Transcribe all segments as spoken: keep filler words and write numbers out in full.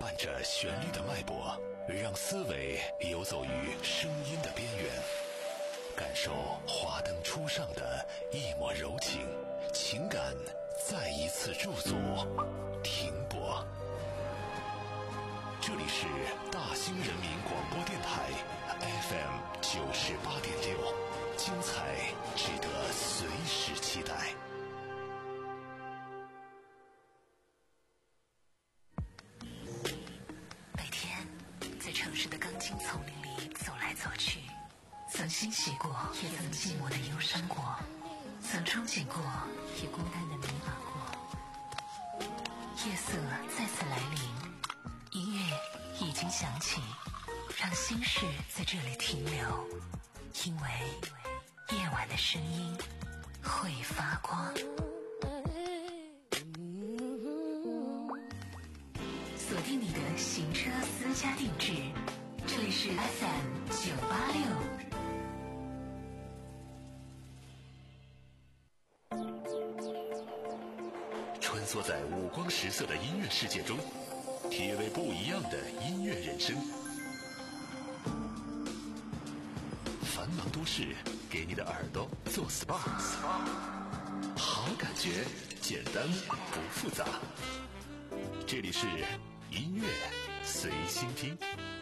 伴着旋律的脉搏，让思维游走于声音的边缘，感受华灯初上的一抹柔情，情感再一次驻足停泊。这里是大兴人民广播电台 F M 九十八点六，精彩值得随时期待。 每天在城市的钢筋丛林里走来走去，曾欣喜过，也曾寂寞的忧伤过，曾憧憬过，也孤单的迷茫过。夜色再次来临，音乐已经响起，让心事在这里停留，因为夜晚的声音会发光。锁定你的行车私家定制，这里是 F M 九八六。 穿梭在五光十色的音乐世界中，体味不一样的音乐人生。繁忙都市给你的耳朵做 S P A， 好感觉简单不复杂。这里是音乐随心听。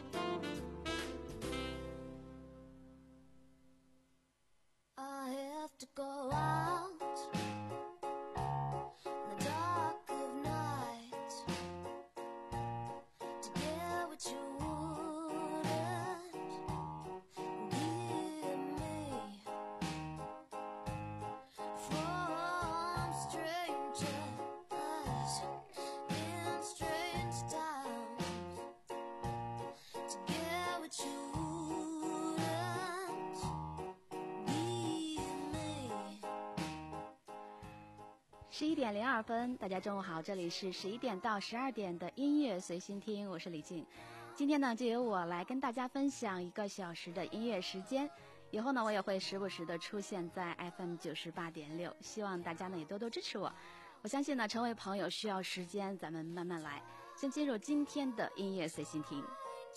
十一点零二分，大家中午好，这里是十一点到十二点的音乐随心听，我是李静。今天呢，就由我来跟大家分享一个小时的音乐时间。以后呢，我也会时不时的出现在 F M 九十八点六，希望大家呢也多多支持我。我相信呢，成为朋友需要时间，咱们慢慢来。先进入今天的音乐随心听。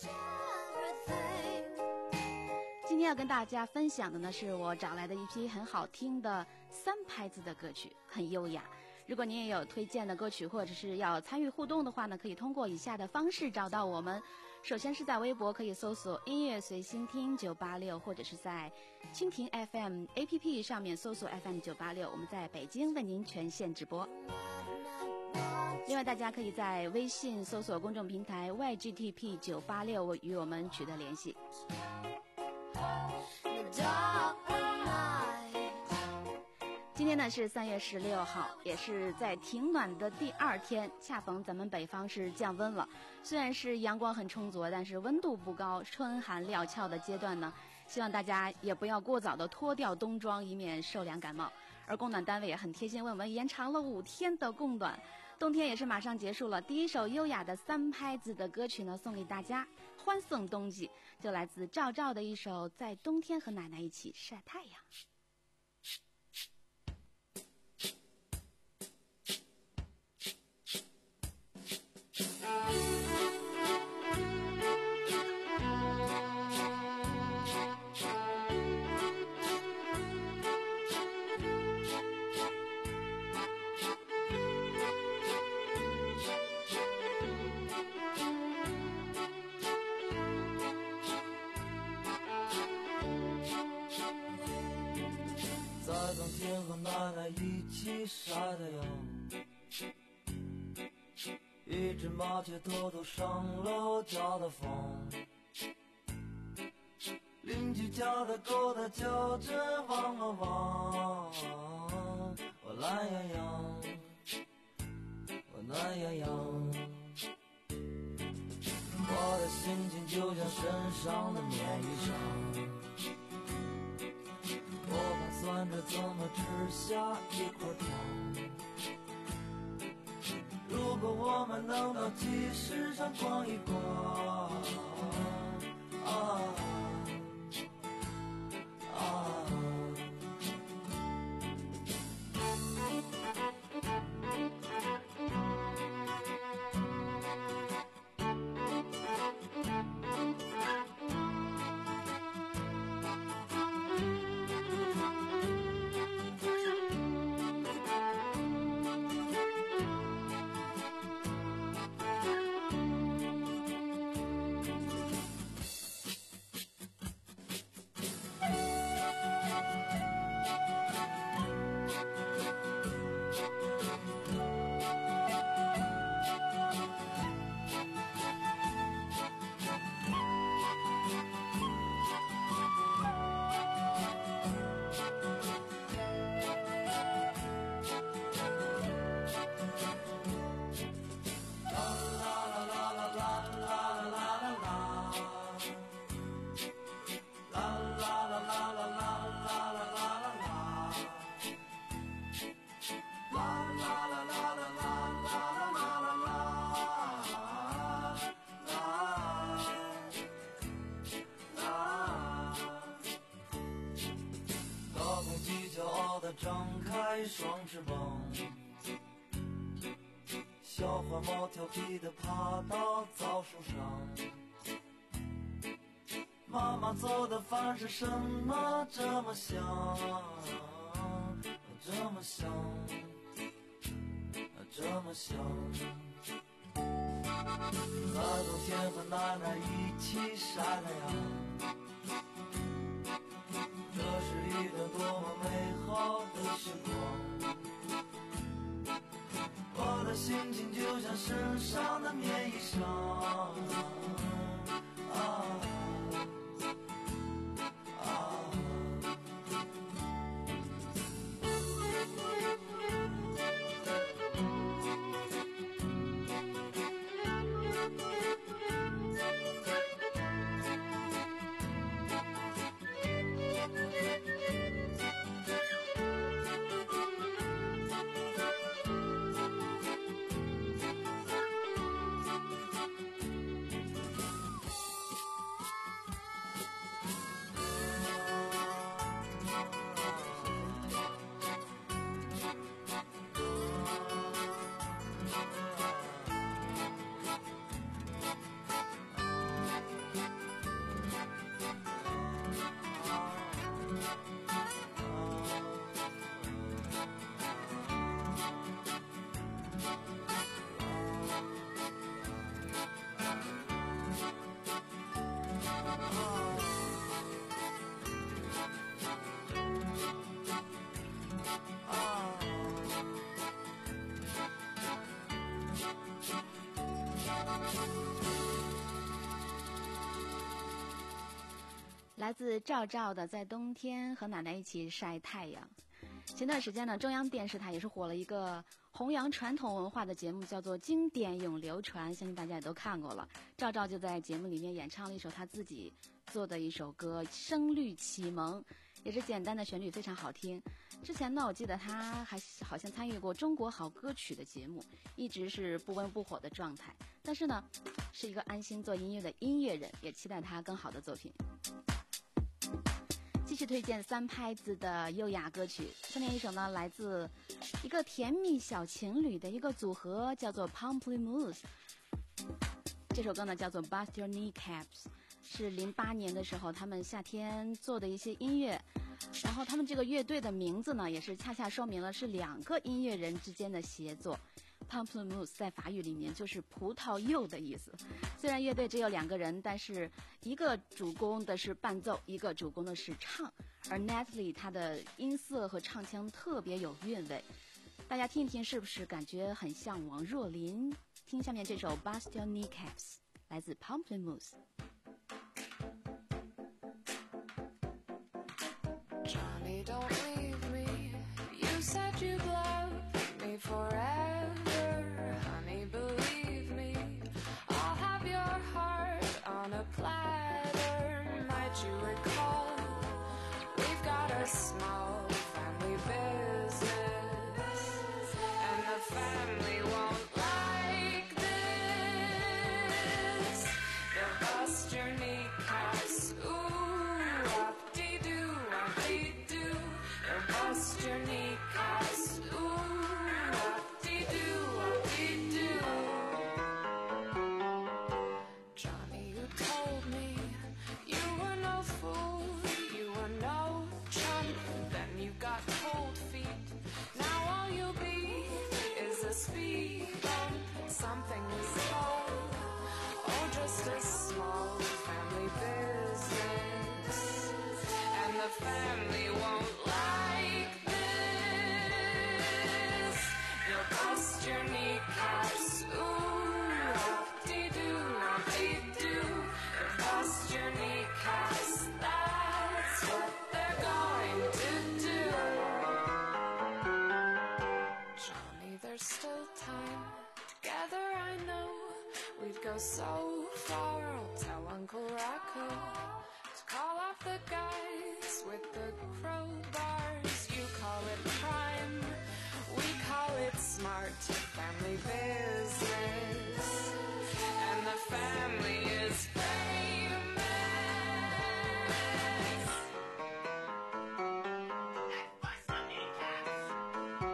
今天要跟大家分享的呢，是我找来的一批很好听的三拍子的歌曲，很优雅。如果您也有推荐的歌曲，或者是要参与互动的话呢，可以通过以下的方式找到我们。首先是在微博可以搜索音乐随心听九八六，或者是在蜻蜓 F M A P P 上面搜索 F M 九八六，我们在北京为您全线直播。另外大家可以在微信搜索公众平台 Y G T P 九八六与我们取得联系。今天呢是三月十六号，也是在挺暖的第二天，恰逢咱们北方是降温了。虽然是阳光很充足，但是温度不高，春寒料峭的阶段呢，希望大家也不要过早的脱掉冬装，以免受凉感冒。而供暖单位也很贴心，为我们延长了五天的供暖。冬天也是马上结束了，第一首优雅的三拍子的歌曲呢，送给大家，欢送冬季，就来自赵照的一首《在冬天和奶奶一起晒太阳》。 在冬天和奶奶一起晒太阳，一只麻雀偷偷上楼叫的风，邻居家的狗它叫着汪汪汪，我懒洋洋，我懒洋洋，我的心情就像身上的棉衣裳，我盘算着怎么吃下一块糖，如果我们能到集市上逛一逛，啊啊双翅膀，小花猫调皮地爬到枣树上。妈妈做的饭是什么这么香，这么香，这么香。在冬天和奶奶一起晒太阳，这是一段多么美好的时光。我的心情就像身上的棉衣裳啊来自赵照的在冬天和奶奶一起晒太阳。前段时间呢，中央电视台也是火了一个弘扬传统文化的节目，叫做《经典永流传》，相信大家也都看过了。赵照就在节目里面演唱了一首他自己做的一首歌《声律启蒙》，也是简单的旋律非常好听。之前呢，我记得他还好像参与过中国好歌曲的节目，一直是不温不火的状态，但是呢是一个安心做音乐的音乐人，也期待他更好的作品。继续推荐三拍子的优雅歌曲，下面一首呢来自一个甜蜜小情侣的一个组合，叫做 Pamplemousse。 这首歌呢叫做 Bust Your Kneecaps， 是零八年的时候他们夏天做的一些音乐，然后他们这个乐队的名字呢也是恰恰说明了是两个音乐人之间的协作。Pamplemousse 在法语里面就是葡萄柚的意思。虽然乐队只有两个人，但是一个主攻的是伴奏，一个主攻的是唱，而 Natalie 她的音色和唱腔特别有韵味，大家听一听是不是感觉很像王若琳？听下面这首 Bust Your Kneecaps， 来自 Pamplemousse。 Johnny, don't leave me. You said you'd love me forever.Honey, believe me, I'll have your heart on a platter. Might you recall, we've got a small family business, and the family won't like this. They'll bust your kneecaps, ooh, wop-dee-doo, wop-dee-doo. They'll bust your kneecaps, ooh.Something we call, oh, just a small family business, and the family won't like this. You'll bust your kneecaps, ooh, wop-dee-doo, wop-dee-doo. You'll bust your kneecaps, that's what they're going to do. Johnny, there's still time.Together I know we'd go so far. I'll tell Uncle Rocco to call off the guys with the crowbars. You call it crime, we call it smart family business, and the family is famous. I bust the kneecaps.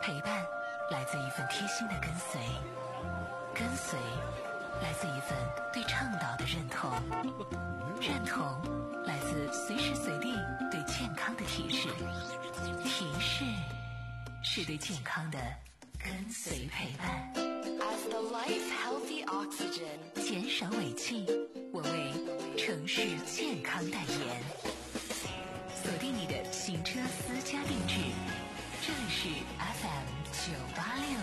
陪伴来自一份贴心的跟随，跟随来自一份对倡导的认同，认同来自随时随地对健康的提示，提示是对健康的跟随陪伴。 As the life healthy oxygen， 减少尾气，我为城市健康代言。锁定你的行车私家定制，这里是 F M 九八六。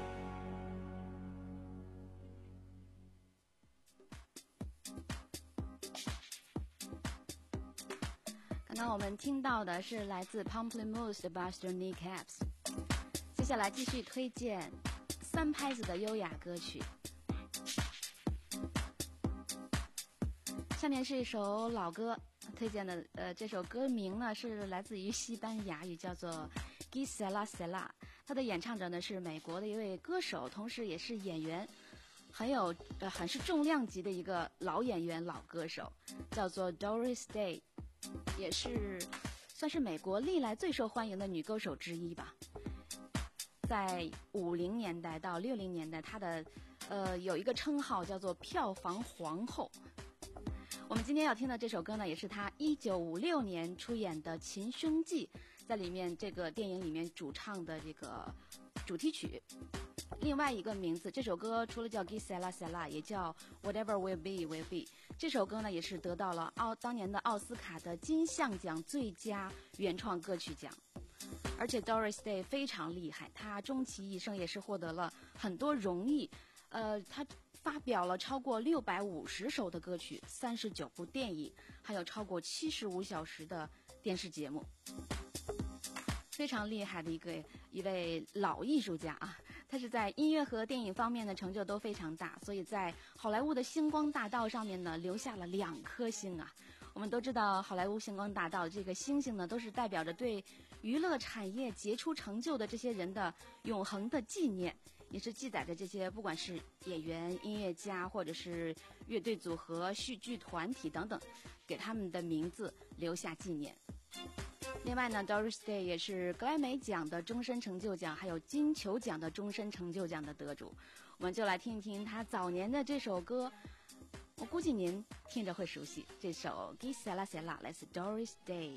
刚刚我们听到的是来自 Pamplemousse 的 Buster Kneecaps， 接下来继续推荐三拍子的优雅歌曲。下面是一首老歌，推荐的呃这首歌名呢是来自于西班牙语，叫做 Gisela Sela， 它的演唱者呢是美国的一位歌手，同时也是演员，很有呃很是重量级的一个老演员老歌手，叫做 Doris Day， 也是算是美国历来最受欢迎的女歌手之一吧。在五零年代到六零年代，她的呃有一个称号叫做票房皇后。我们今天要听的这首歌呢，也是她一九五六年出演的《秦凶记》在里面这个电影里面主唱的这个主题曲。另外一个名字，这首歌除了叫 Gisela Sela， 也叫 Whatever Will Be Will Be。这首歌呢，也是得到了奥当年的奥斯卡的金像奖最佳原创歌曲奖。而且 Doris Day 非常厉害，她终其一生也是获得了很多荣誉。呃，她发表了超过六百五十首的歌曲，三十九部电影，还有超过七十五小时的电视节目，非常厉害的一个一位老艺术家啊！他是在音乐和电影方面的成就都非常大，所以在好莱坞的星光大道上面呢，留下了两颗星啊！我们都知道，好莱坞星光大道这个星星呢，都是代表着对娱乐产业杰出成就的这些人的永恒的纪念。也是记载着这些不管是演员、音乐家，或者是乐队组合、戏剧团体等等，给他们的名字留下纪念。另外呢 Doris Day 也是格莱美奖的终身成就奖还有金球奖的终身成就奖的得主。我们就来听一听他早年的这首歌，我估计您听着会熟悉，这首 Gisela Sela 来自 Doris Day。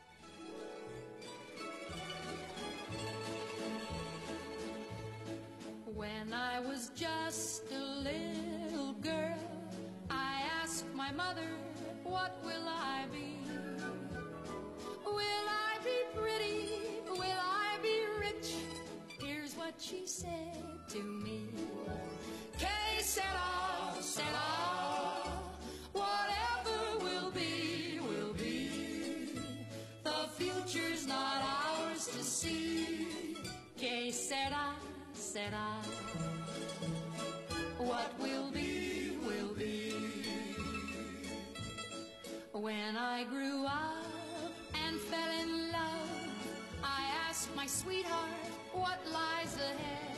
When I was just a little girl, I asked my mother, what will I be? Will I be pretty? Will I be rich? Here's what she said to me. Que sera, sera, whatever will be, will be. The future's not ours to see. Que sera, sera, what will be, will be. When I grew up and fell in love, I asked my sweetheart what lies ahead.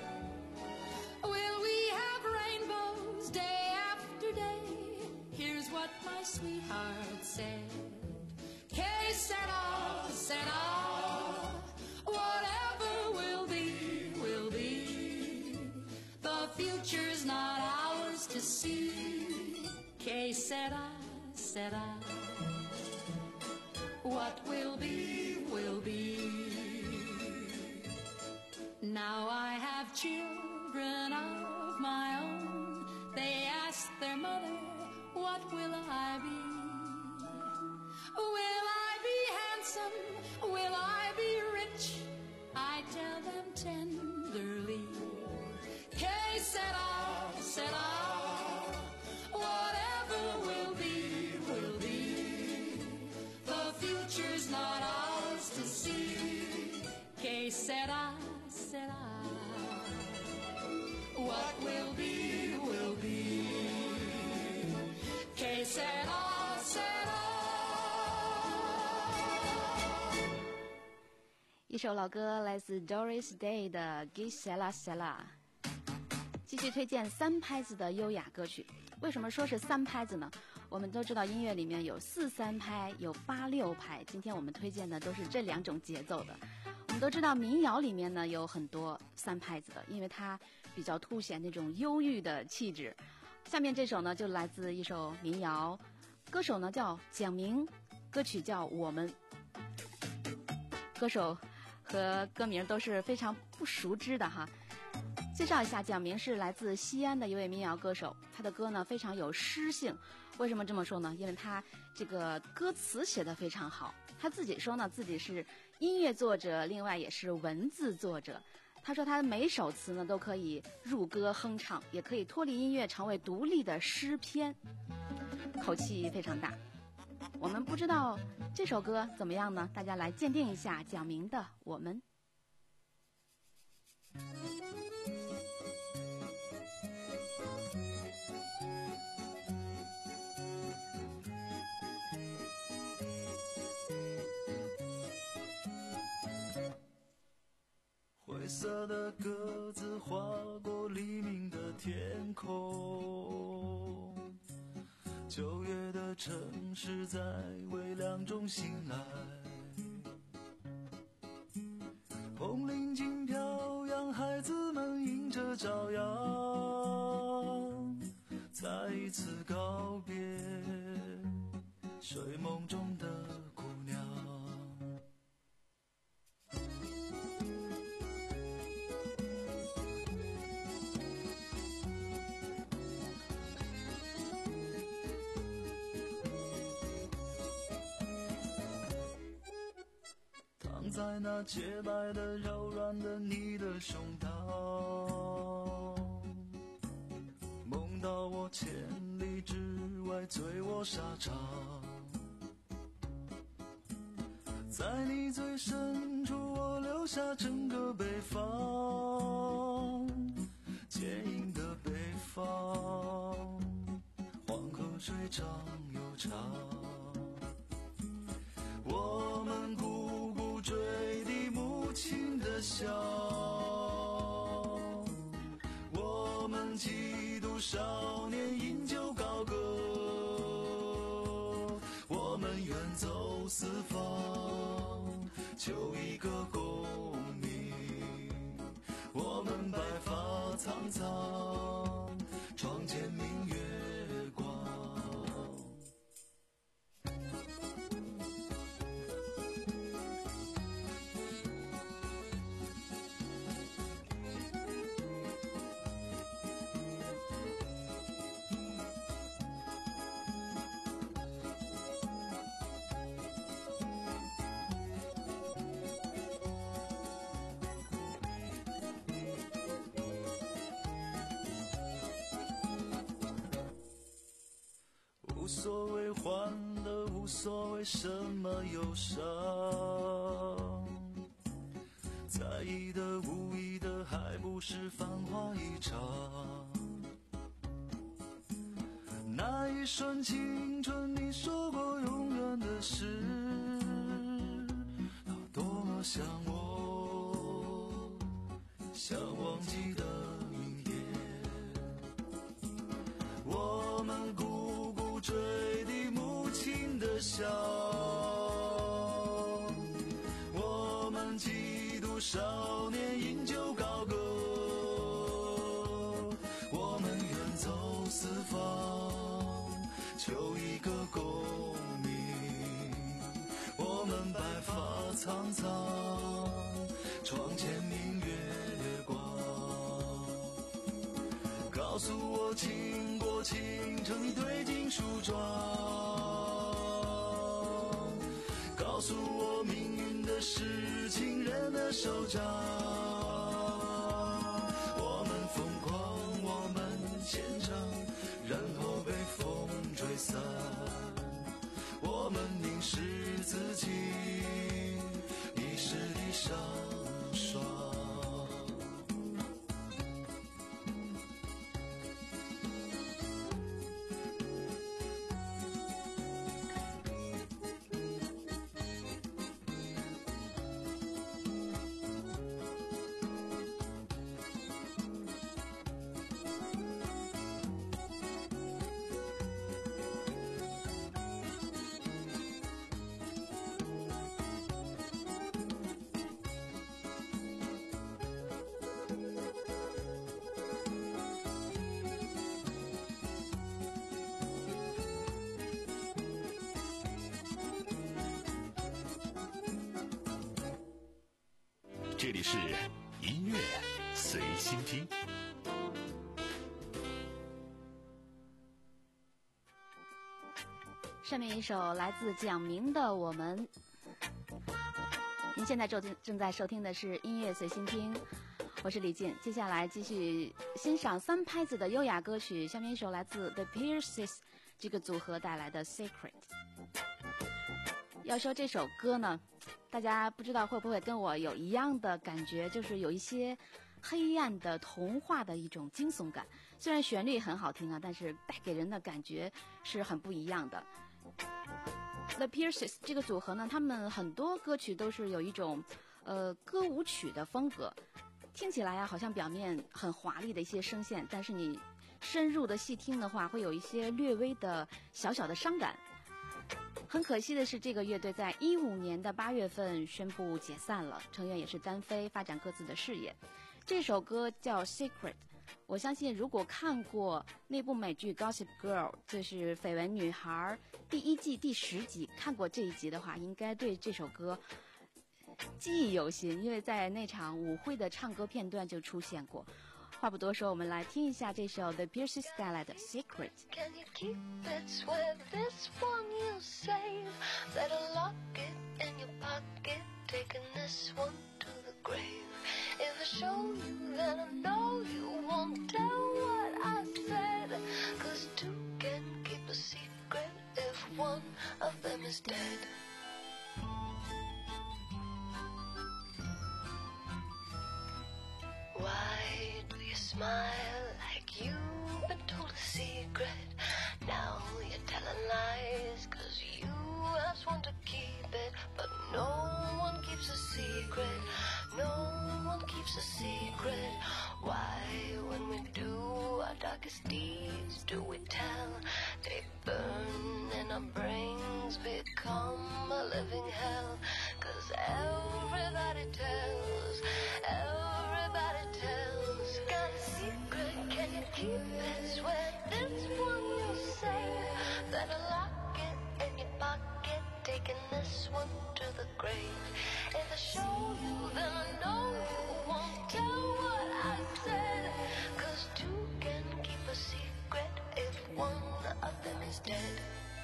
Will we have rainbows day after day? Here's what my sweetheart said. Que sera, sera, whatever will be, will be. The future's not ours to see. Que sera, sera, what will be, will be. Now I have children of my own. They ask their mother, what will I be? Will I be handsome? Will I be rich? I tell them tenderly. Que sera, sera, whatever will be, will be. The future's not ours to see. Que sera, sera, what will be, will be. Que sera, sera。 一首老歌来自 Doris Day 的 Gisela Sela。 继续推荐三拍子的优雅歌曲。为什么说是三拍子呢？我们都知道音乐里面有四三拍有八六拍，今天我们推荐的都是这两种节奏的。我们们都知道民谣里面呢有很多三拍子的，因为它比较凸显那种忧郁的气质。下面这首呢就来自一首民谣，歌手呢叫蒋明，歌曲叫《我们》。歌手和歌名都是非常不熟知的哈。介绍一下，蒋明是来自西安的一位民谣歌手，他的歌呢非常有诗性。为什么这么说呢？因为他这个歌词写得非常好。他自己说呢，自己是音乐作者，另外也是文字作者。他说他每首词呢都可以入歌哼唱，也可以脱离音乐成为独立的诗篇，口气非常大。我们不知道这首歌怎么样呢？大家来鉴定一下蒋明的《我们》。 灰色的鸽子划过黎明的天空，九月的城市在微凉中醒来，红领巾飘扬，孩子们迎着朝阳，再一次告别睡梦中的姑娘。在那洁白的柔软的你的胸膛，梦到我千里之外醉卧沙场，在你最深处我留下整个北方，坚硬的北方，黄河水长又长，我们孤孤坠地母亲的笑，我们几度少年饮酒高歌，我们远走四方求一个共鸣，我们白发苍苍窗前明月光。无所谓欢乐，无所谓什么忧伤，在意的无意的还不是繁华一场，那一瞬青春你说过永远的事，他多么像我想忘记的明天，我们孤孤坠地母亲的笑，我们几度少年饮酒高歌，我们远走四方求一个共鸣，我们白发苍苍窗前明月光，告诉我倾国倾城一堆金梳妆，告诉我命运的是情人的手掌，我们疯狂我们虔诚，然后被风吹散，我们凝视自己遗失的上霜。 这里是音乐随心听。 下面一首来自蒋明的《我们》。您现在正正在收听的是音乐随心听，我是李静。接下来继续欣赏三拍子的优雅歌曲，下面一首来自 The Pierces 这个组合带来的 Secret。 要说这首歌呢，大家不知道会不会跟我有一样的感觉，就是有一些黑暗的童话的一种惊悚感。虽然旋律很好听啊，但是带给人的感觉是很不一样的。The Pierces 这个组合呢，他们很多歌曲都是有一种呃歌舞曲的风格，听起来啊好像表面很华丽的一些声线，但是你深入的细听的话，会有一些略微的小小的伤感。很可惜的是，这个乐队在一五年的八月份宣布解散了，成员也是单飞，发展各自的事业。这首歌叫 Secret。我相信如果看过那部美剧 Gossip Girl， 就是绯闻女孩第一季第十集，看过这一集的话，应该对这首歌记忆犹新，因为在那场舞会的唱歌片段就出现过。话不多说，我们来听一下这首 The Pierces 带来的 Secret。 Can you keep it? Swear this one you'll save. Better lock it in your pocket, taking this one to the grave. If I show you, then I know you won't tell what I said. Cause two can keep a secret if one of them is dead. Why do you smile like you've been told a secret? Now you're telling lies cause you have sworn to keep it. But no one keeps a secret, no one keeps a secret. Why, when we do our darkest deeds, do we tell? They burn and our brains become a living hell. Cause everybody tells, everybody tells. Got a secret, can you keep it? Swear this one you'll say. Better lock it in your pocket, taking this one to the grave. If I show you, then I know you won't tell what I said. Cause two can keep a secret if one of them is dead.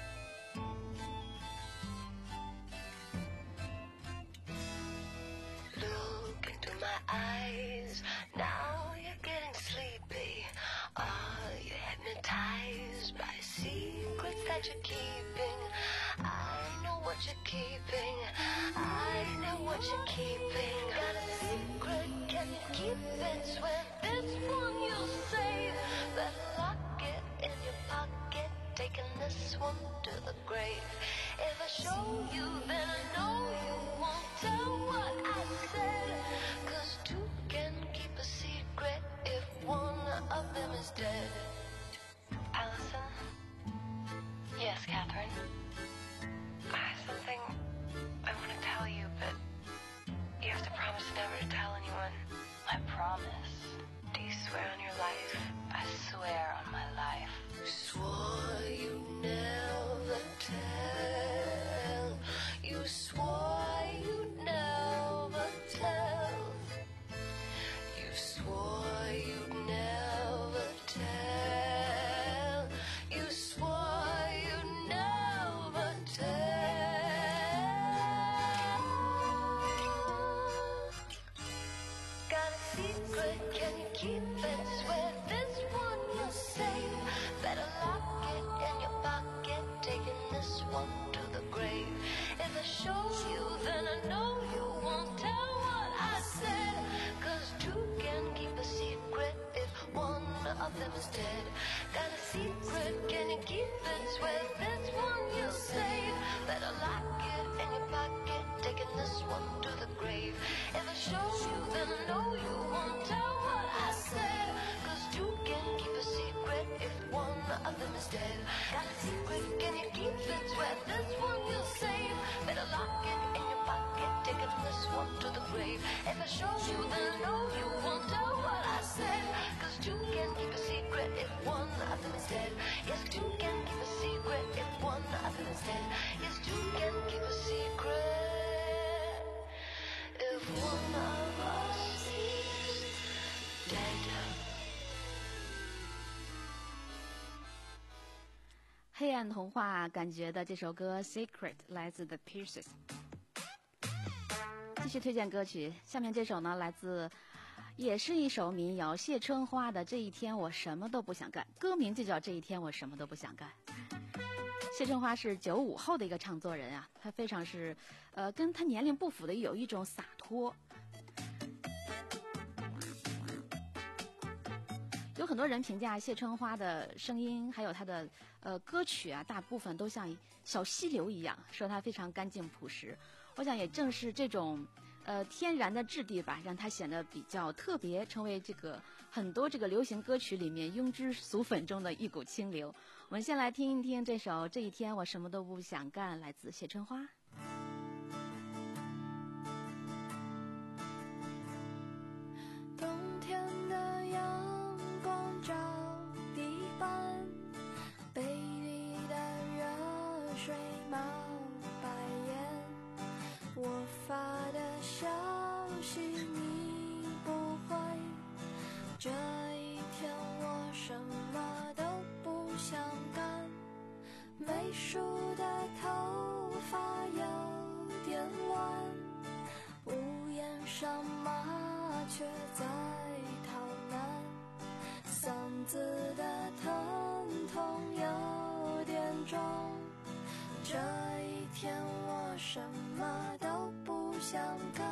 Look into my eyes, now you're getting sleepy. Are you hypnotized by secrets that you're keeping? I know what you're keeping, I know what you're keeping. Got a secret, can you keep it? Swear this one you'll save. Better lock it in your pocket, taking this one to the grave. If I show you, then I know you won't tell what I said. Cause two can keep a secret if one of them is dead. Allison? Yes, Catherine? I have something I want to tell you, but you have to promise never to tell anyone. I promise. Do you swear on your life? I swear on my life. Swore you never tell. You swore you'd never tell. You swore you'd never tell. You swore you'd never tell. Got a secret, can you keep it? Swear this one you'll save. Better lock it in your pocket, taking this one to the grave. If I show you, then I know you won't tell what I said. Cause two can keep a secret if one of them is dead. Got a secret, can you keep it? Swear this one you'll save. Better lock it in your pocket, taking this one to the grave. If I show you, then I know you won't tell what I said. Cause two can keep a secret if one of them is dead. Got a secret, can you keep it? Swear this one you'll save. Better lock it in your pocket, taking this one to the grave. If I show you, then I know you won't tell what I said. Cause two can keep a secret if one of them is dead. Yes, two can keep a secret if one of them is dead. Yes, two can keep a secret if one of 恋童话感觉的这首歌 Secret 来自 The Pierces。 继续推荐歌曲，下面这首呢来自也是一首民谣，谢春花的这一天我什么都不想干，歌名就叫这一天我什么都不想干。谢春花是九五后的一个唱作人啊，她非常是呃跟她年龄不符的有一种洒脱。有很多人评价谢春花的声音还有她的呃歌曲啊，大部分都像小溪流一样，说她非常干净朴实。我想也正是这种呃天然的质地吧，让她显得比较特别，成为这个很多这个流行歌曲里面庸脂俗粉中的一股清流。我们先来听一听这首《这一天我什么都不想干》，来自谢春花。 冬天的阳光照地板，杯里的热水冒白烟，我发的消息你不回，这一天我什么都不想干，没梳的头发有点乱，屋檐上麻雀在逃难，嗓子的疼痛有点重，这一天我什么都不想干。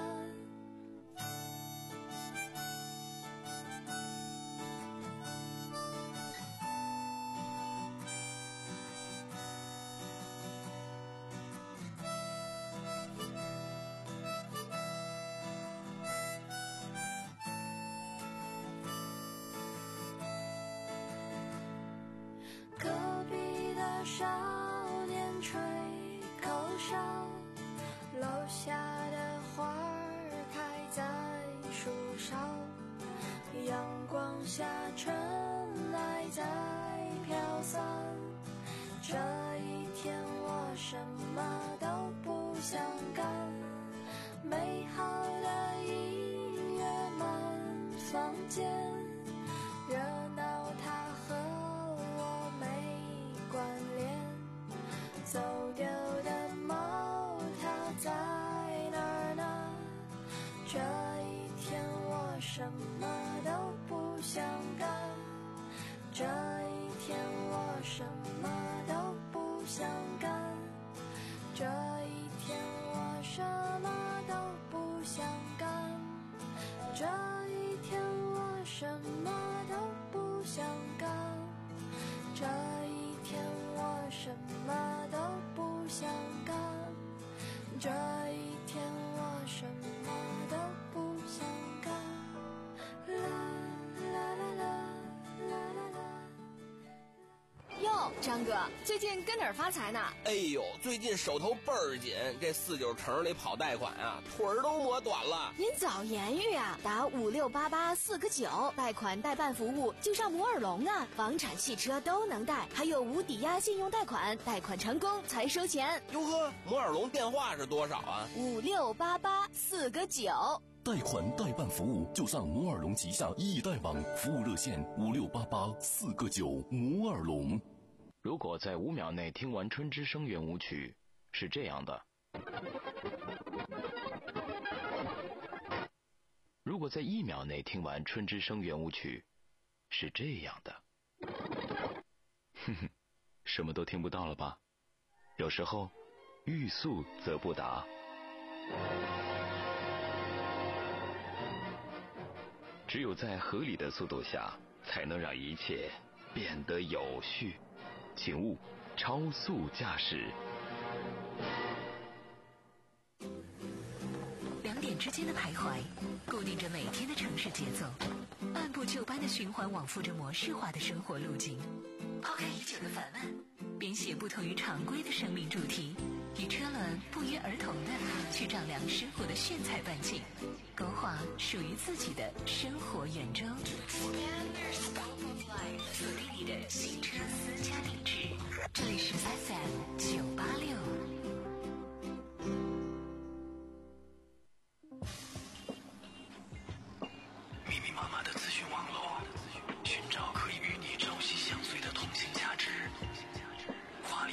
隔壁的少年吹口哨，楼下的花儿开在树梢，阳光下尘埃在飘散，这一天我什么都不想干，美好的音乐满房间，热闹它和我没关联，走丢的猫它在哪儿呢？这一天我什么都不想干，这一天我什么都不想干，这一天我什么都不想干，这一天我什么都不想干，这一天我什么都不想干，这一天我什么都不想干，啦啦啦啦啦啦啦。 哟，张哥，最近跟哪儿发财呢？ 哎呦，最近手头倍儿紧，这四九城里跑贷款啊，腿儿都磨短了。 您早言语啊，打五六八八四个九，贷款代办服务就上摩尔龙啊，房产汽车都能贷，还有无抵押信用贷款，贷款成功才收钱。 哟呵，摩尔龙电话是多少啊？ 五六八八四个九。 贷款代办服务就上摩尔龙旗下易贷网，服务热线五六八八四个九。摩尔龙。 如果在五秒内听完春之声圆舞曲，是这样的；如果在一秒内听完春之声圆舞曲，是这样的。哼哼，什么都听不到了吧？有时候，欲速则不达。只有在合理的速度下，才能让一切变得有序。请勿超速驾驶。 两点之间的徘徊，固定着每天的城市节奏，按部就班的循环往复着模式化的生活路径。抛开已久的烦闷，编写不同于常规的生命主题，与车轮不约而同的去丈量生活的炫彩半径，勾画属于自己的生活圆周。锁定你的新车私家定制，这里是 F M 九八六。 密密麻麻的资讯网络，寻找可以与你朝夕相随的同性价值。跨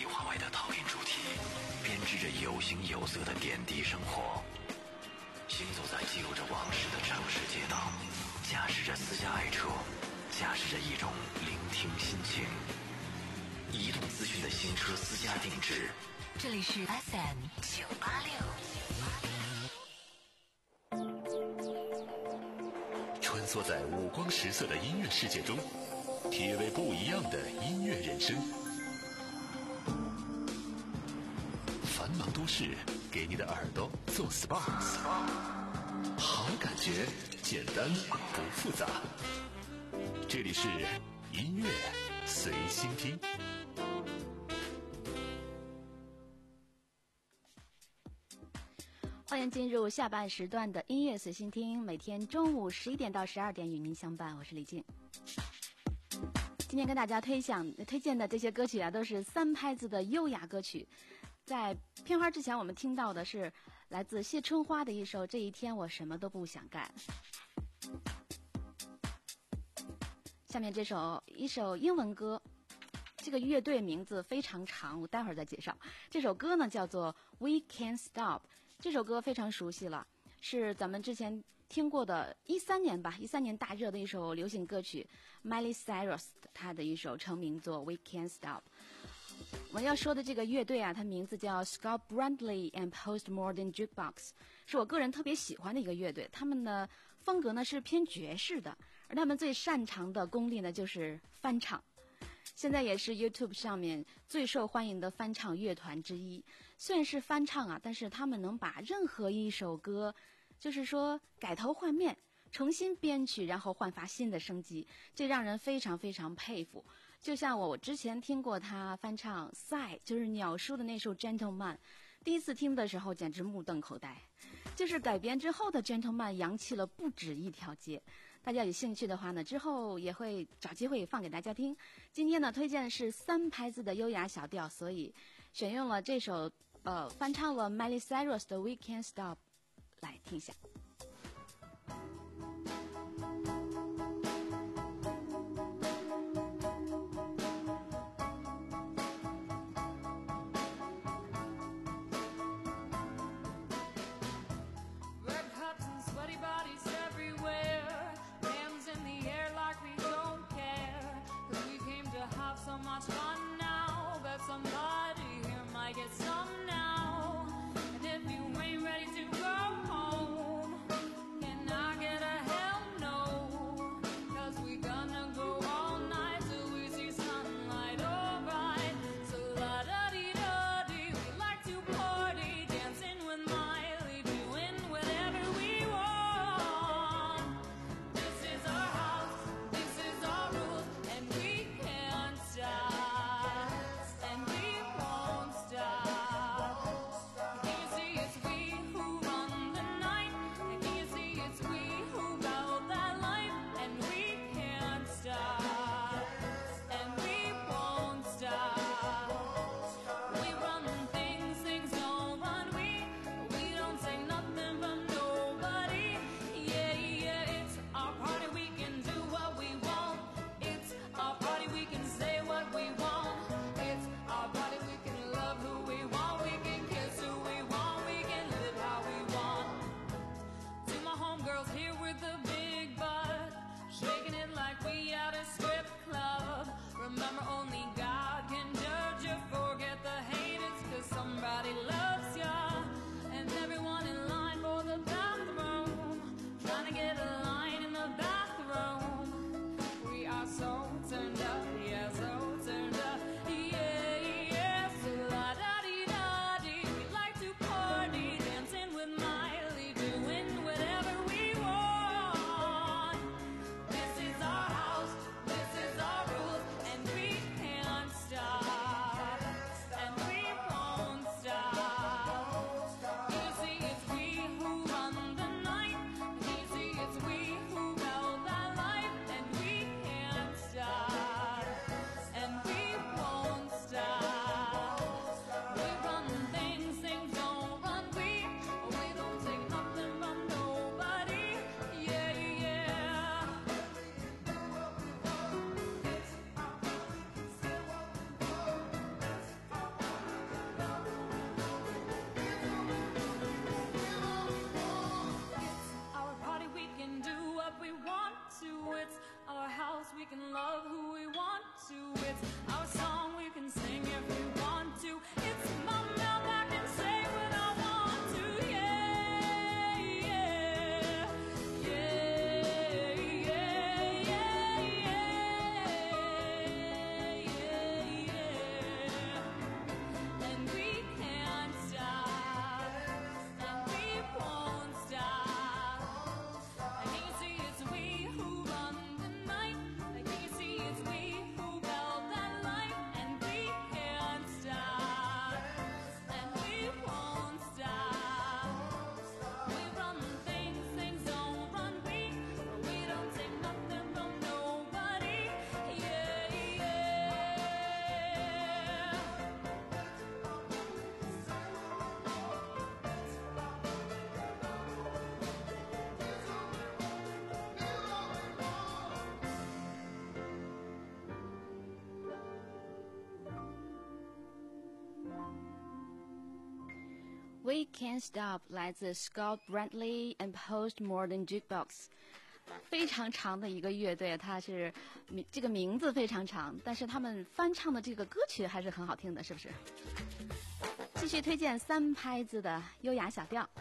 情有色的点滴生活。行走在记录着往事的城市街道，驾驶着私家爱车，驾驶着一种聆听心情。移动资讯的新车私家定制， 这里是 F M 九八六。 穿梭在五光十色的音乐世界中，体味不一样的音乐人生。繁忙都市给你的耳朵做 S P A， 好感觉，简单不复杂。这里是音乐随心听。 欢迎进入下半时段的音乐随心听，每天中午十一点到十二点与您相伴，我是李静。今天跟大家推享推荐的这些歌曲啊，都是三拍子的优雅歌曲。在片花之前，我们听到的是来自谢春花的一首《这一天我什么都不想干》。下面这首一首英文歌，这个乐队名字非常长，我待会儿再介绍。这首歌呢叫做 We Can't Stop， 这首歌非常熟悉了，是咱们之前听过的一三年吧，一三年大热的一首流行歌曲 Miley Cyrus 他的一首成名作 We Can't Stop。我们要说的这个乐队啊，它名字叫 Scott Bradley and Postmodern Jukebox， 是我个人特别喜欢的一个乐队。他们的风格呢是偏爵士的，而他们最擅长的功力呢就是翻唱。现在也是 YouTube 上面最受欢迎的翻唱乐团之一。虽然是翻唱啊，但是他们能把任何一首歌，就是说改头换面，重新编曲，然后焕发新的生机，这让人非常非常佩服。就像我我之前听过他翻唱 Psy， 就是鸟叔的那首 Gentleman， 第一次听的时候简直目瞪口呆，就是改编之后的 Gentleman 洋气了不止一条街。大家有兴趣的话呢，之后也会找机会放给大家听。今天呢推荐的是三拍子的优雅小调，所以选用了这首呃翻唱了 Miley Cyrus 的 We Can't Stop 来听一下。 So much fun now, but somebody here might get some now. And if you ain't ready to go home, can I get a hell no? Cause we gonna go all night till we see sunlight, alright. So la-da-dee-da-dee, we like to party, dancing with Miley, doing whatever we want. This is our house, this is our rules, and we can't stop, and we won't stop. Can you see it's we who run We Can't Stop 来自 Scott Brantley and Postmodern Jukebox， 非常长的一个乐队，它是这个名字非常长，但是他们翻唱的这个歌曲还是很好听的，是不是？继续推荐三拍子的优雅小调。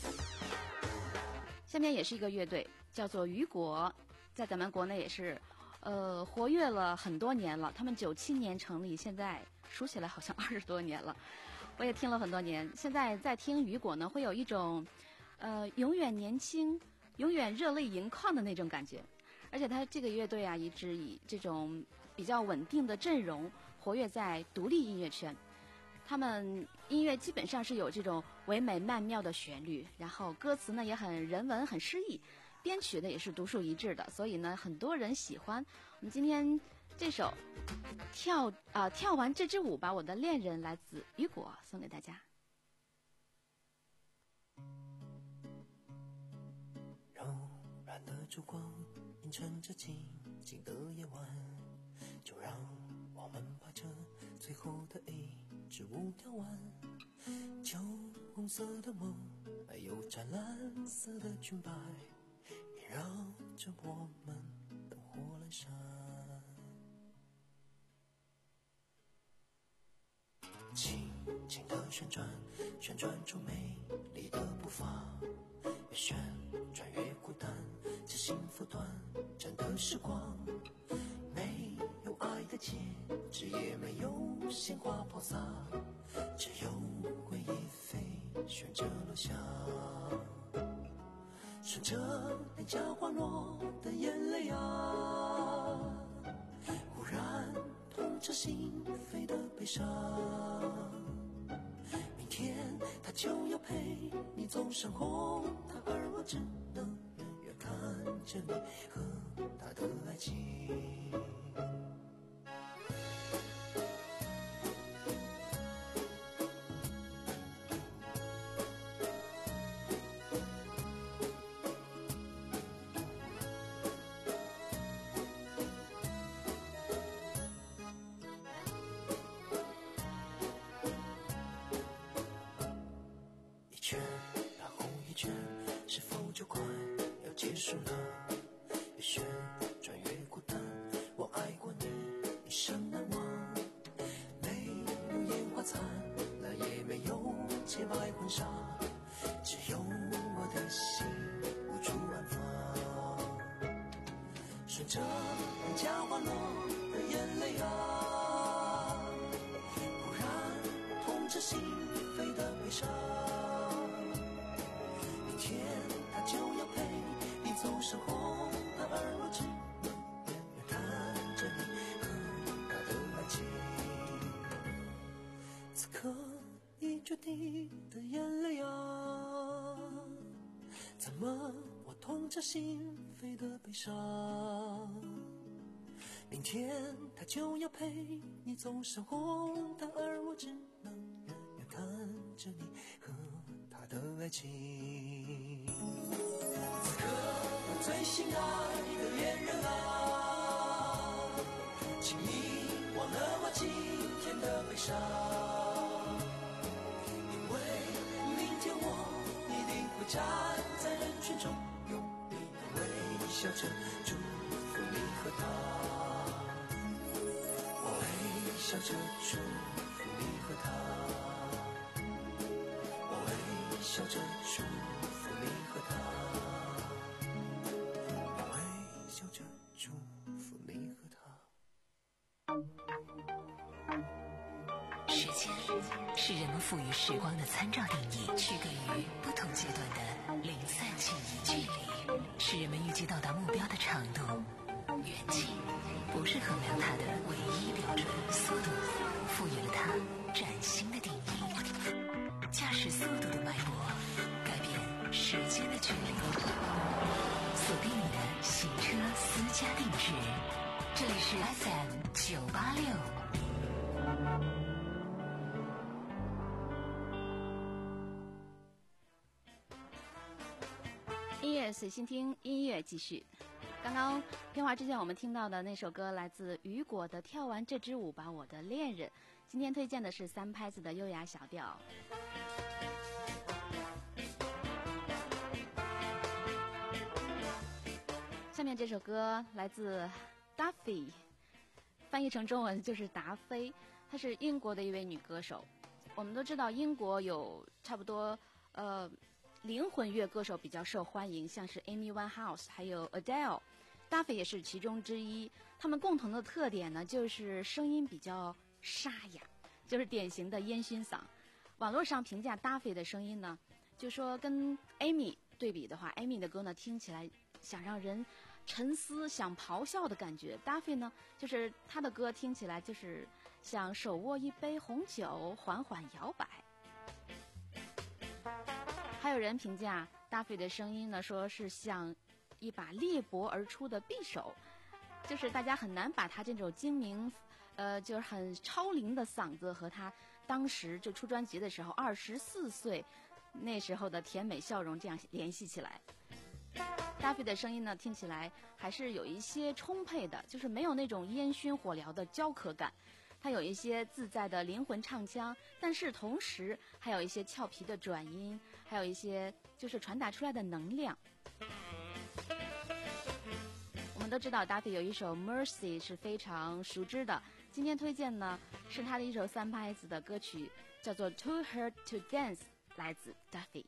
下面也是一个乐队，叫做雨果，在咱们国内也是呃活跃了很多年了。他们九七年成立，现在数起来好像二十多年了。我也听了很多年，现在在听雨果呢，会有一种呃永远年轻、永远热泪盈眶的那种感觉。而且他这个乐队啊，一直以这种比较稳定的阵容活跃在独立音乐圈。他们音乐基本上是有这种唯美曼妙的旋律，然后歌词呢也很人文、很诗意，编曲的也是独树一帜的，所以呢很多人喜欢。我们今天这首跳啊、呃、跳完这支舞吧，我的恋人来自雨果，送给大家。 柔软的烛光映衬着静静的夜晚，就让我们把这最后的一支舞跳完。酒红色的梦，还有湛蓝色的裙摆，萦绕着我们灯火阑珊。轻轻的旋转，旋转出美丽的步伐，越旋转越孤单，这幸福短暂的时光，没有爱的戒指，也没有鲜花抛洒，只有回忆飞旋着落下，顺着脸颊滑落的眼泪啊，忽然痛彻心扉的悲伤。明天他就要陪你走上红毯，而我只能远远看着你和他的爱情。结束了，越旋转越孤单，我爱过你一生难忘，没有烟花灿烂，也没有洁白婚纱，只有我的心无处安放，顺着脸颊滑落的眼泪啊，忽然痛彻心扉的悲伤，明天他就要陪走上红毯，而我只能远远看着你和他的爱情。此刻已决定的眼泪啊，怎么我痛彻心扉的悲伤？明天他就要陪你走上红毯，而我只能远远看着你和他的爱情。最心爱的恋人啊，请你忘了我今天的悲伤，因为明天我一定会站在人群中，用力微笑着祝福你和他，我微笑着祝福你和他，我微笑着祝福你和他。 时间是人们赋予时光的参照定义，区隔于不同阶段的零散记忆距离，是人们预计到达目标的长度。远近不是衡量它的唯一标准，速度赋予了它崭新的定义。驾驶速度的脉搏，改变时间的距离。锁定你的行车私家定制，这里是 F M 九八六。 音乐随心听，音乐继续。刚刚片花之前我们听到的那首歌来自雨果的《跳完这支舞吧，我的恋人》。今天推荐的是三拍子的优雅小调。 下面这首歌来自 Duffy， 翻译成中文就是达菲，她是英国的一位女歌手。我们都知道英国有差不多呃灵魂乐歌手比较受欢迎，像是 Amy Winehouse 还有 Adele， Duffy 也是其中之一。他们共同的特点呢就是声音比较沙哑，就是典型的烟熏嗓。网络上评价 Duffy 的声音呢，就说跟 Amy 对比的话， Amy 的歌呢听起来想让人沉思想咆哮的感觉， Duffy 呢就是他的歌听起来就是像手握一杯红酒缓缓摇摆。还有人评价 Duffy 的声音呢说是像一把裂帛而出的匕首，就是大家很难把他这种精明呃，就是很超龄的嗓子和他当时就出专辑的时候二十四岁那时候的甜美笑容这样联系起来。Duffy 的声音呢听起来还是有一些充沛的，就是没有那种烟熏火燎的焦渴感，它有一些自在的灵魂唱腔，但是同时还有一些俏皮的转音，还有一些就是传达出来的能量。我们都知道 Duffy 有一首 Mercy 是非常熟知的，今天推荐呢是他的一首三拍子的歌曲，叫做 Too Hurt to Dance， 来自 Duffy。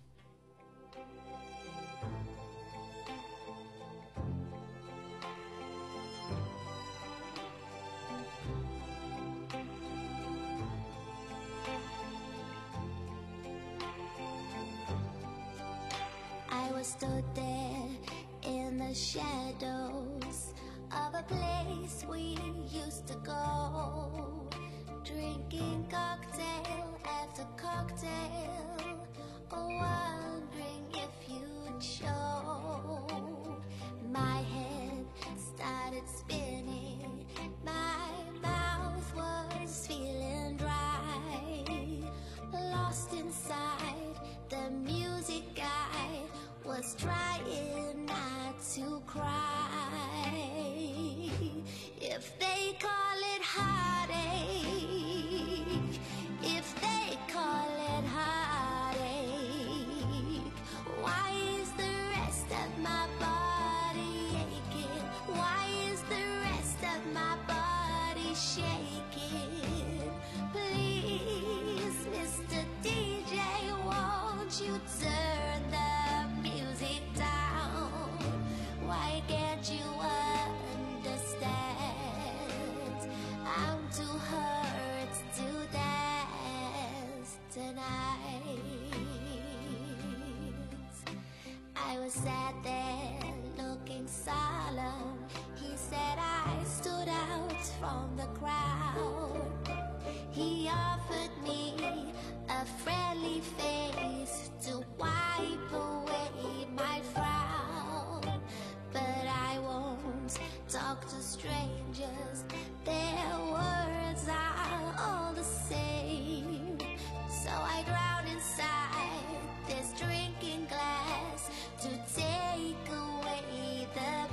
I was stood there in the shadows of a place we used to go, drinking cocktail after cocktail, oh, wondering if you'd show. My head started spinning, my mouth was feeling dry, lost inside the music I was trying not to cry. If they call it heartache, if they call it heartache, why is the rest of my body aching? Why is the rest of my body shaking? Please, Mister D J, won't you turn the music down? Why can't you understand? I'm too hurt to dance tonight. I was sat there looking solemn. He said I stood out from the crowd. He offered me a friendly face to wipe away my frown, but I won't talk to strangers. Their words are all the same. So I drown inside this drinking glass to take away the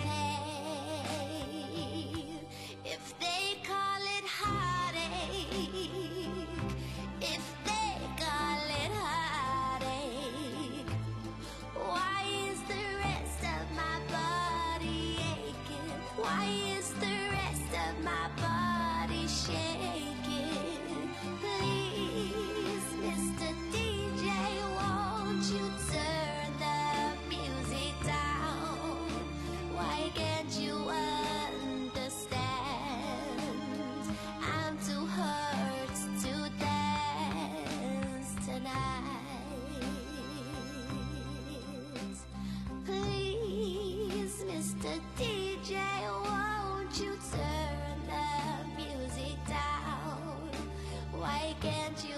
pain. If they call it heartache, if they call it heartache, why is the rest of my body aching? Why is the rest of my body shaking? Please, Mister D J, won't you turn the music down? Why can't you understand? I'm too hurt to dance tonight. Please, Mister D J, won't you turn the music down? Why can't you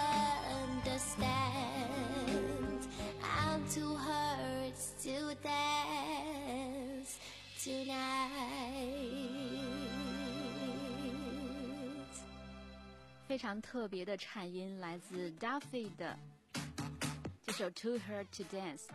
understand? I'm too hurt to dance tonight. 非常特别的颤音来自 Duffy 的这首 Too Hurt to Dance。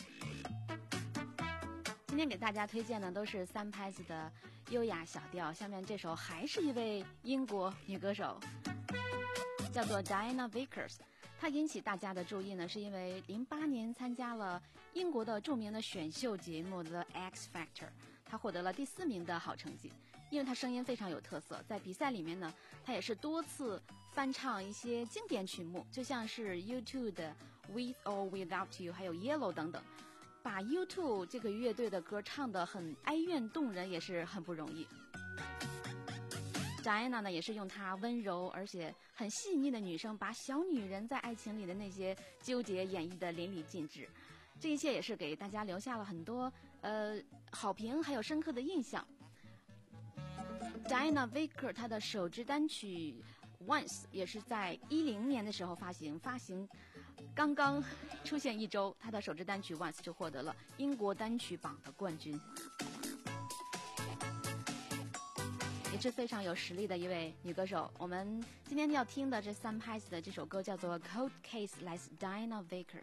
今天给大家推荐的都是三拍子的优雅小调，下面这首还是一位英国女歌手，叫做 Diana Vickers。 他引起大家的注意呢，是因为零八年参加了英国的著名的选秀节目 The X Factor， 他获得了第四名的好成绩。因为他声音非常有特色，在比赛里面呢，他也是多次翻唱一些经典曲目，就像是 U 二 的 With or Without You， 还有 Yellow 等等，把 U 二 这个乐队的歌唱得很哀怨动人，也是很不容易。Diana 呢，也是用她温柔而且很细腻的女声，把小女人在爱情里的那些纠结演绎得淋漓尽致。这一切也是给大家留下了很多呃好评，还有深刻的印象。Diana Baker 她的首支单曲 Once 也是在一零年的时候发行，发行刚刚出现一周，她的首支单曲 Once 就获得了英国单曲榜的冠军，也是非常有实力的一位女歌手。我们今天要听的这三拍子的这首歌叫做 Cold Case， 来自 Diana Baker。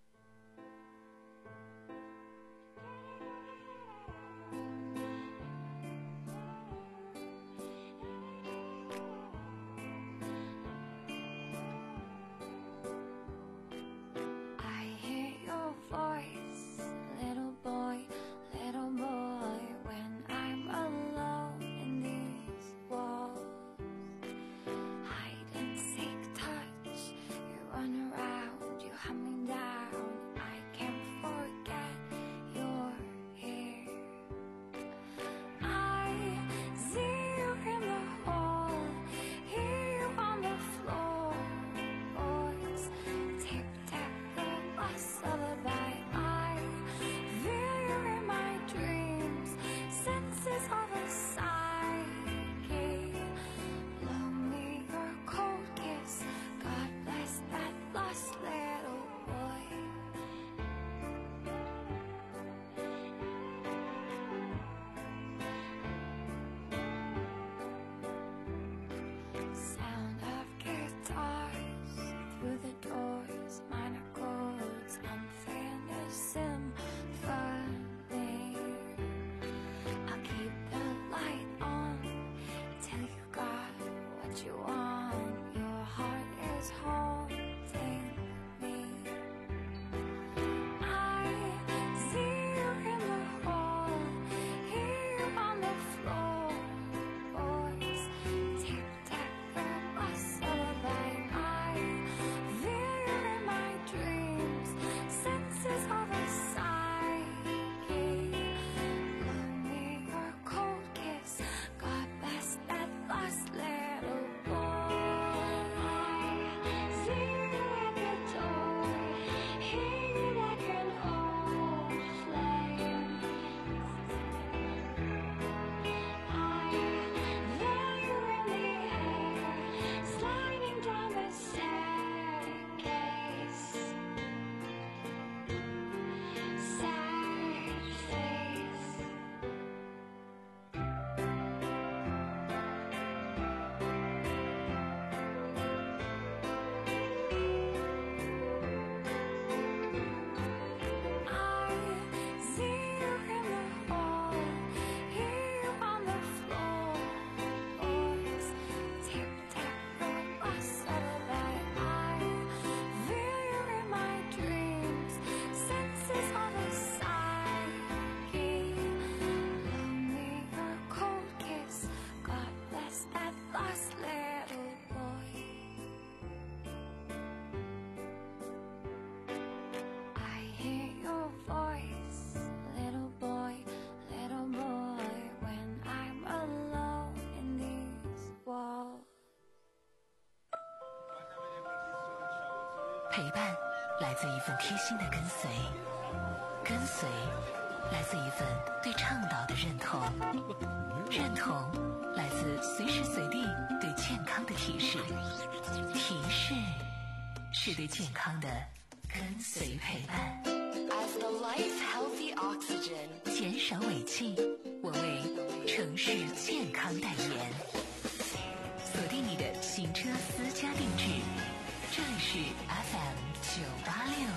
陪伴来自一份贴心的跟随，跟随来自一份对倡导的认同，认同来自随时随地对健康的提示，提示是对健康的跟随陪伴。 As the life healthy oxygen， 减少尾气，我为城市健康代言。锁定你的行车私家定制，这里是 F M 九八六。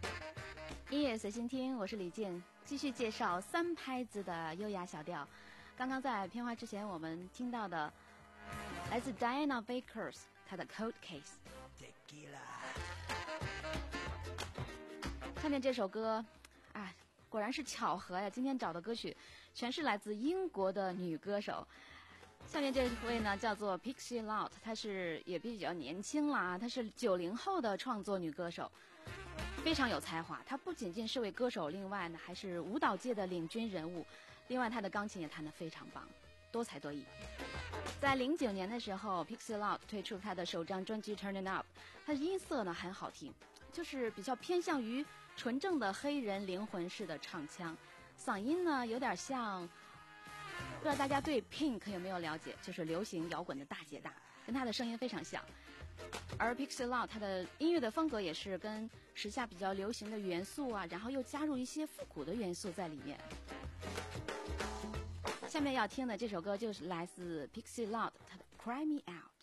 音乐随心听，我是李健，继续介绍三拍子的优雅小调。 刚刚在片花之前我们听到的来自 Diana Bakers 她的 Cold Case。 下面这首歌啊，果然是巧合呀，今天找的歌曲全是来自英国的女歌手。下面这位呢叫做 Pixie Lott， 她是也比较年轻啦，她是九零后的创作女歌手，非常有才华。她不仅仅是位歌手，另外呢还是舞蹈界的领军人物，另外她的钢琴也弹得非常棒，多才多艺。在零九年的时候 Pixie Lott 推出她的首张专辑 Turn It Up， 她的音色呢很好听，就是比较偏向于纯正的黑人灵魂式的唱腔，嗓音呢有点像，不知道大家对 Pink 有没有了解，就是流行摇滚的大姐大，跟她的声音非常像。而 Pixie Lott 她的音乐的风格也是跟时下比较流行的元素啊，然后又加入一些复古的元素在里面。下面要听的这首歌就是来自 Pixie Lott 她的 Cry Me Out。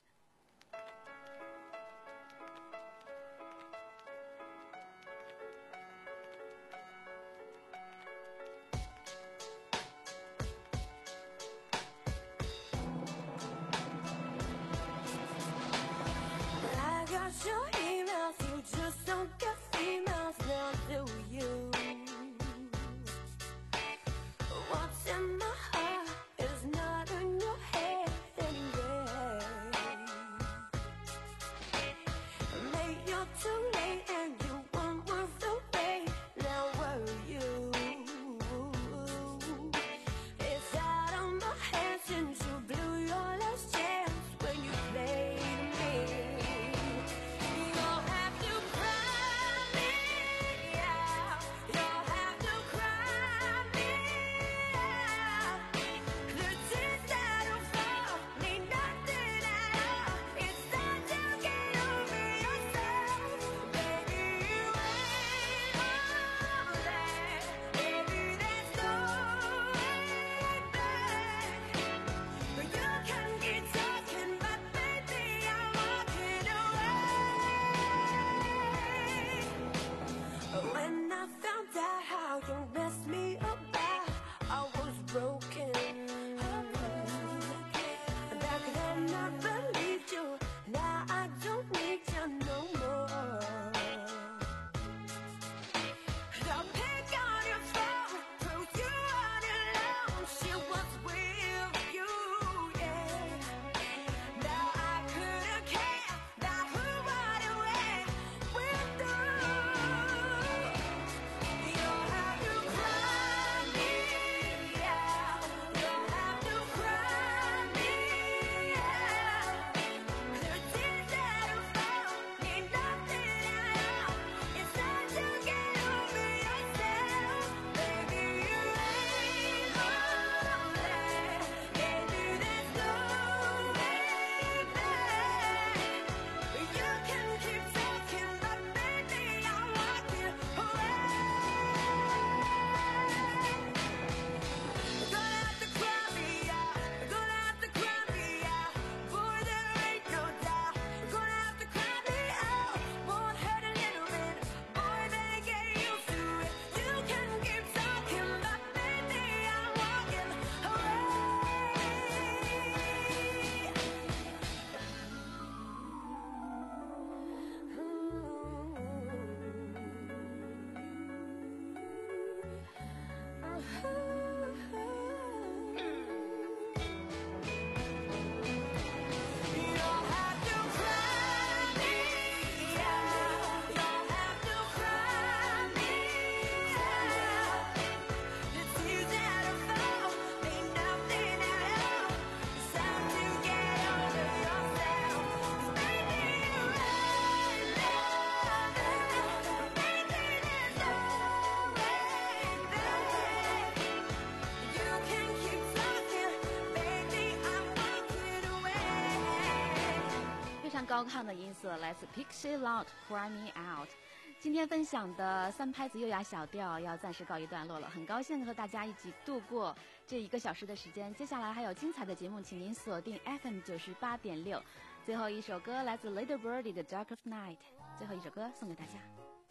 高亢的音色来自 Pixie Lott Cry Me Out。 今天分享的三拍子优雅小调要暂时告一段落了，很高兴和大家一起度过这一个小时的时间，接下来还有精彩的节目，请您锁定 F M 九十八点六。最后一首歌来自 Little Birdie 的 Dark of Night， 最后一首歌送给大家。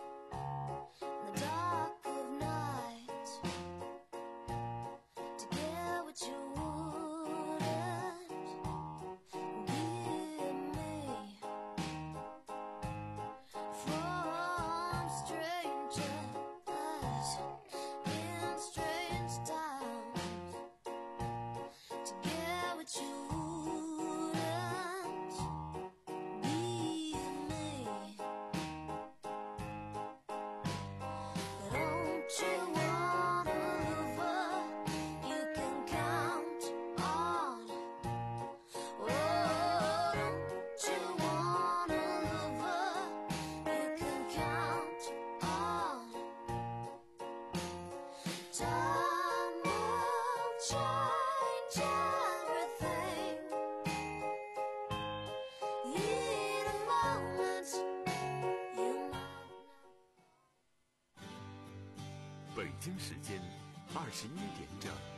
The dark of night, to get what you want. 京时间二十一点整。